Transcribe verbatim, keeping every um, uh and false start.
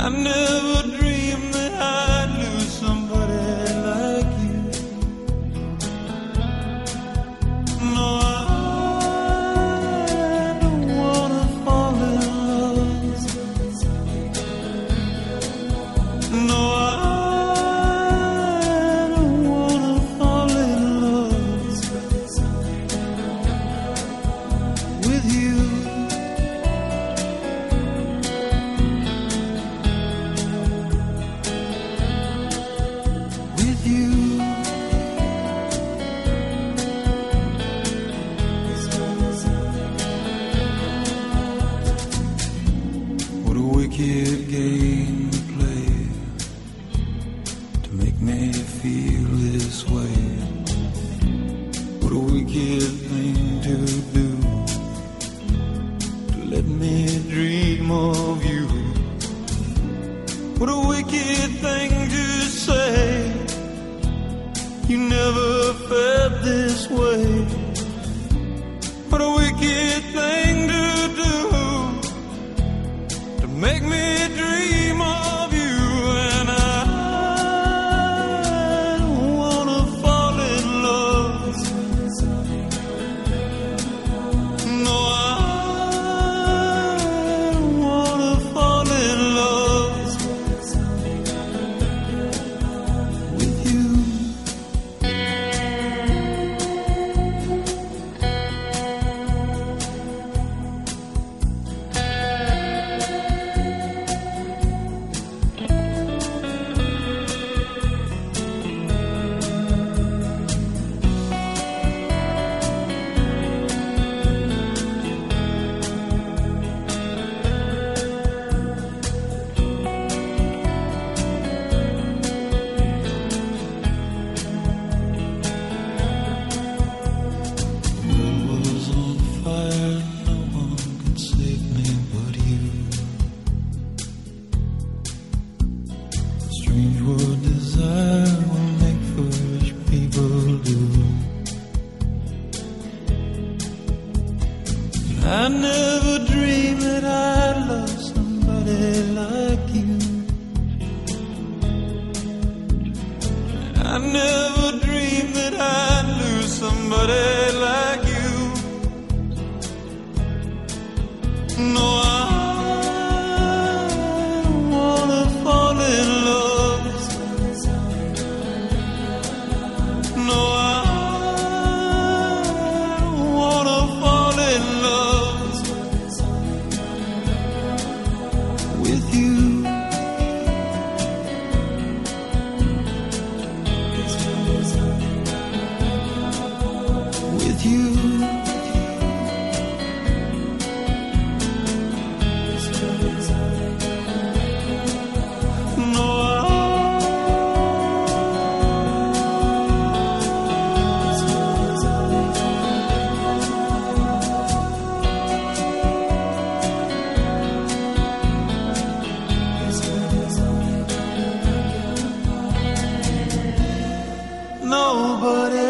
I never dreamed that I'd lose somebody like you. No, I don't wanna fall in love. No, I don't wanna fall in love with you. What a wicked game to play to make me feel this way. What a wicked thing to do to let me dream of you. What a wicked thing to say. You never felt this way. What a wicked thing to do to make me dream of you. And I don't wanna fall in love. No, I don't wanna fall in love with you. Strange what desire will make foolish people do. I never dreamed that I'd love somebody like you. I never dreamed that I'd lose somebody like you. No, I don't wanna fall in love. No, I don't wanna fall in love with you. With you. No, nobody